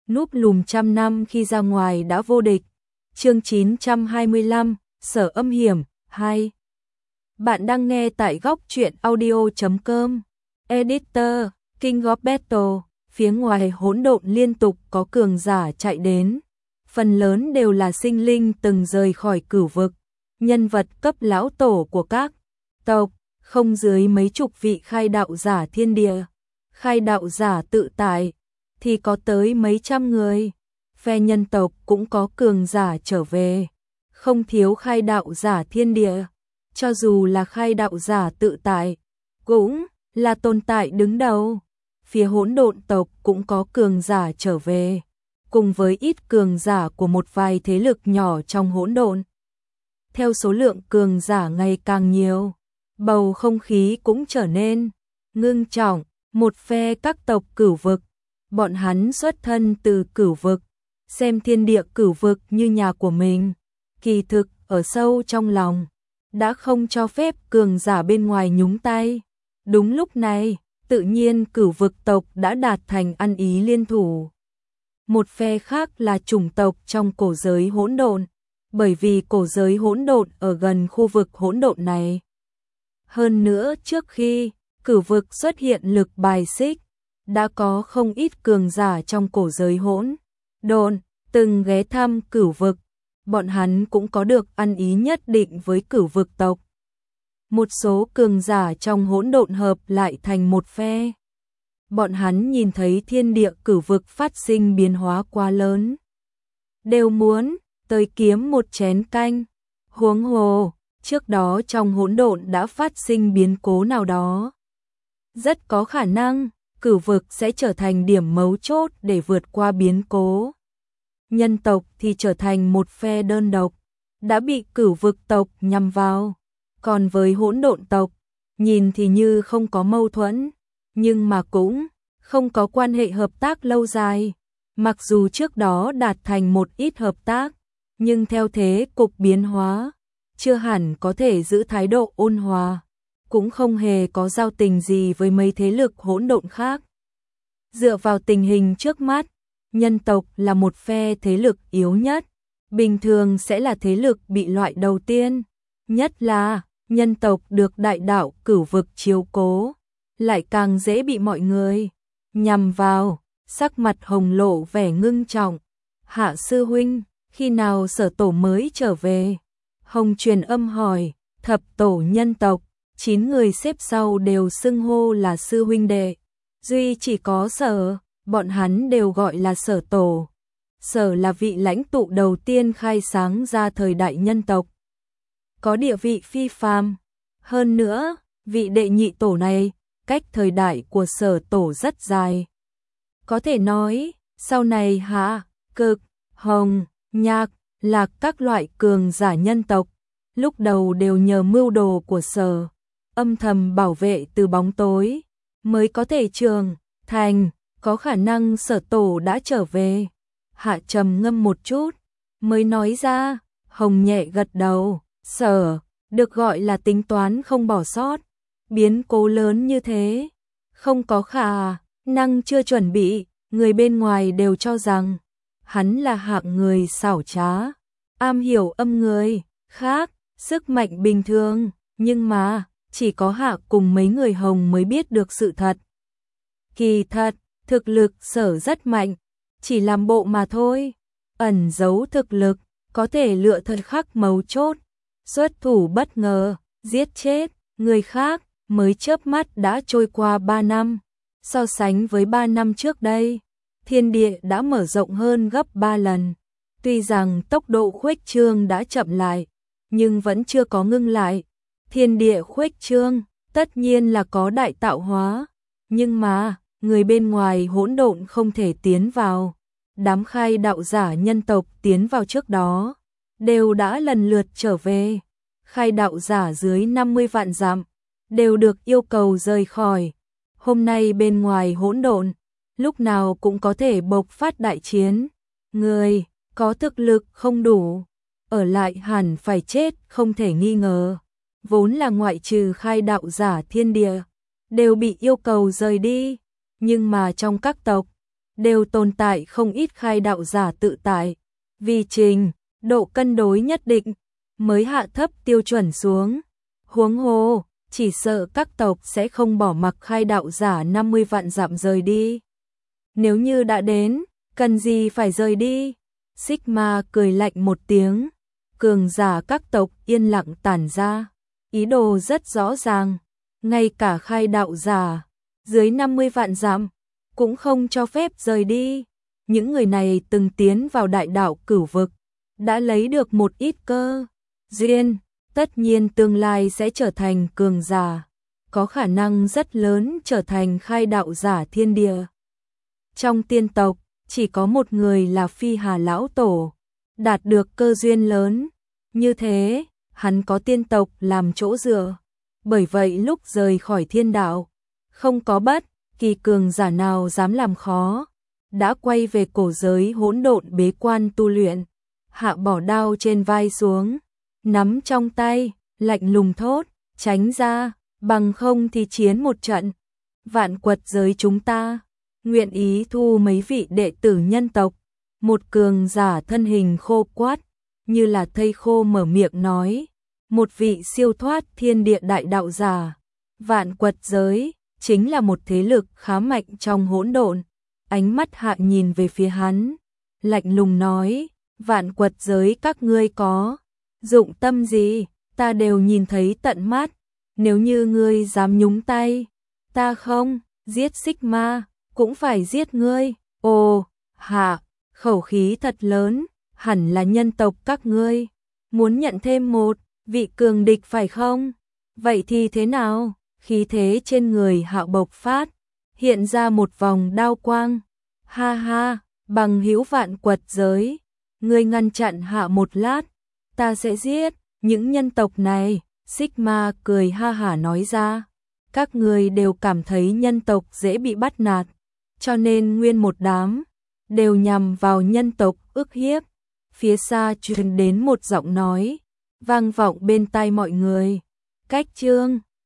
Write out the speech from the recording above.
núp lùm trăm năm khi ra ngoài đã vô địch. Chương 925, Sở Âm Hiểm 2. Bạn đang nghe tại góc truyện audio.com. Editor, King of Battle. Phía ngoài hỗn độn liên tục có cường giả chạy đến. Phần lớn đều là sinh linh từng rời khỏi cửu vực. Nhân vật cấp lão tổ của các tộc, không dưới mấy chục vị khai đạo giả thiên địa. Khai đạo giả tự tại thì có tới mấy trăm người. Phe nhân tộc cũng có cường giả trở về, không thiếu khai đạo giả thiên địa. Cho dù là khai đạo giả tự tại, cũng là tồn tại đứng đầu. Phía hỗn độn tộc cũng có cường giả trở về, cùng với ít cường giả của một vài thế lực nhỏ trong hỗn độn. Theo số lượng cường giả ngày càng nhiều, bầu không khí cũng trở nên ngưng trọng. Một phe các tộc cửu vực, bọn hắn xuất thân từ cửu vực, xem thiên địa cửu vực như nhà của mình. Kỳ thực ở sâu trong lòng đã không cho phép cường giả bên ngoài nhúng tay. Đúng lúc này, tự nhiên cửu vực tộc đã đạt thành ăn ý liên thủ. Một phe khác là chủng tộc trong cổ giới hỗn độn, bởi vì cổ giới hỗn độn ở gần khu vực hỗn độn này. Hơn nữa, trước khi cửu vực xuất hiện lực bài xích, đã có không ít cường giả trong cổ giới hỗn độn từng ghé thăm cửu vực. Bọn hắn cũng có được ăn ý nhất định với cửu vực tộc. Một số cường giả trong hỗn độn hợp lại thành một phe. Bọn hắn nhìn thấy thiên địa cửu vực phát sinh biến hóa quá lớn, đều muốn tới kiếm một chén canh. Huống hồ, trước đó trong hỗn độn đã phát sinh biến cố nào đó. Rất có khả năng, cửu vực sẽ trở thành điểm mấu chốt để vượt qua biến cố. Nhân tộc thì trở thành một phe đơn độc, đã bị cửu vực tộc nhằm vào. Còn với hỗn độn tộc, nhìn thì như không có mâu thuẫn, nhưng mà cũng không có quan hệ hợp tác lâu dài. Mặc dù trước đó đạt thành một ít hợp tác, nhưng theo thế cục biến hóa, chưa hẳn có thể giữ thái độ ôn hòa, cũng không hề có giao tình gì với mấy thế lực hỗn độn khác. Dựa vào tình hình trước mắt, nhân tộc là một phe thế lực yếu nhất, bình thường sẽ là thế lực bị loại đầu tiên. Nhất là, nhân tộc được đại đạo cửu vực chiếu cố, lại càng dễ bị mọi người nhằm vào. Sắc mặt Hồng lộ vẻ ngưng trọng. Hạ sư huynh, khi nào Sở tổ mới trở về? Hồng truyền âm hỏi. Thập tổ nhân tộc, 9 người xếp sau đều xưng hô là sư huynh đệ, duy chỉ có Sở, bọn hắn đều gọi là Sở tổ. Sở là vị lãnh tụ đầu tiên khai sáng ra thời đại nhân tộc, có địa vị phi phàm. Hơn nữa, vị đệ nhị tổ này, cách thời đại của Sở tổ rất dài. Có thể nói, sau này Hạ, Cực, Hồng, Nhạc, Lạc các loại cường giả nhân tộc, lúc đầu đều nhờ mưu đồ của Sở, âm thầm bảo vệ từ bóng tối, mới có thể trưởng thành. Có khả năng Sở tổ đã trở về. Hạ trầm ngâm một chút, mới nói ra. Hồng nhẹ gật đầu. Sở, được gọi là tính toán không bỏ sót. Biến cố lớn như thế, không có khả năng chưa chuẩn bị. Người bên ngoài đều cho rằng hắn là hạng người xảo trá, am hiểu âm người khác, sức mạnh bình thường. Nhưng mà, chỉ có Hạ cùng mấy người Hồng mới biết được sự thật. Kỳ thật, thực lực Sở rất mạnh, chỉ làm bộ mà thôi. Ẩn giấu thực lực, có thể lựa thời khắc mấu chốt, xuất thủ bất ngờ, giết chết người khác. Mới chớp mắt đã trôi qua 3 năm. So sánh với 3 năm trước đây, thiên địa đã mở rộng hơn gấp 3 lần. Tuy rằng tốc độ khuếch trương đã chậm lại, nhưng vẫn chưa có ngưng lại. Thiên địa khuếch trương, tất nhiên là có đại tạo hóa. Nhưng mà, người bên ngoài hỗn độn không thể tiến vào. Đám khai đạo giả nhân tộc tiến vào trước đó, đều đã lần lượt trở về. Khai đạo giả dưới 50 vạn dặm, đều được yêu cầu rời khỏi. Hôm nay bên ngoài hỗn độn, lúc nào cũng có thể bộc phát đại chiến. Người có thực lực không đủ, ở lại hẳn phải chết không thể nghi ngờ. Vốn là ngoại trừ khai đạo giả thiên địa, đều bị yêu cầu rời đi. Nhưng mà trong các tộc, đều tồn tại không ít khai đạo giả tự tại, vì trình độ cân đối nhất định mới hạ thấp tiêu chuẩn xuống. Huống hồ, chỉ sợ các tộc sẽ không bỏ mặc khai đạo giả 50 vạn dặm rời đi. Nếu như đã đến, cần gì phải rời đi? Sigma cười lạnh một tiếng, cường giả các tộc yên lặng tản ra, ý đồ rất rõ ràng, ngay cả khai đạo giả dưới 50 vạn dặm cũng không cho phép rời đi. Những người này từng tiến vào đại đạo cửu vực, đã lấy được một ít cơ duyên, tất nhiên tương lai sẽ trở thành cường giả, có khả năng rất lớn trở thành khai đạo giả thiên địa. Trong tiên tộc, chỉ có một người là Phi Hà lão tổ, đạt được cơ duyên lớn, như thế, hắn có tiên tộc làm chỗ dựa. Bởi vậy lúc rời khỏi thiên đạo, không có bất kỳ cường giả nào dám làm khó, đã quay về cổ giới hỗn độn bế quan tu luyện, hạ bỏ đao trên vai xuống, nắm trong tay, lạnh lùng thốt, tránh ra, bằng không thì chiến một trận. Vạn Quật giới chúng ta nguyện ý thu mấy vị đệ tử nhân tộc. Một cường giả thân hình khô quát, như là thây khô mở miệng nói, một vị siêu thoát thiên địa đại đạo giả. Vạn Quật giới chính là một thế lực khá mạnh trong hỗn độn. Ánh mắt hạ nhìn về phía hắn, lạnh lùng nói, Vạn Quật giới các ngươi có dụng tâm gì, ta đều nhìn thấy tận mắt. Nếu như ngươi dám nhúng tay, ta không giết Sigma, cũng phải giết ngươi. Ồ, hạ, khẩu khí thật lớn, hẳn là nhân tộc các ngươi muốn nhận thêm một vị cường địch phải không? Vậy thì thế nào? Khí thế trên người Hạo bộc phát, hiện ra một vòng đao quang. Ha ha, bằng hữu Vạn Quật giới, ngươi ngăn chặn hạ một lát, ta sẽ giết những nhân tộc này. Sigma cười ha hả nói ra, các ngươi đều cảm thấy nhân tộc dễ bị bắt nạt, cho nên nguyên một đám đều nhằm vào nhân tộc ức hiếp. Phía xa truyền đến một giọng nói, vang vọng bên tai mọi người. Cách chương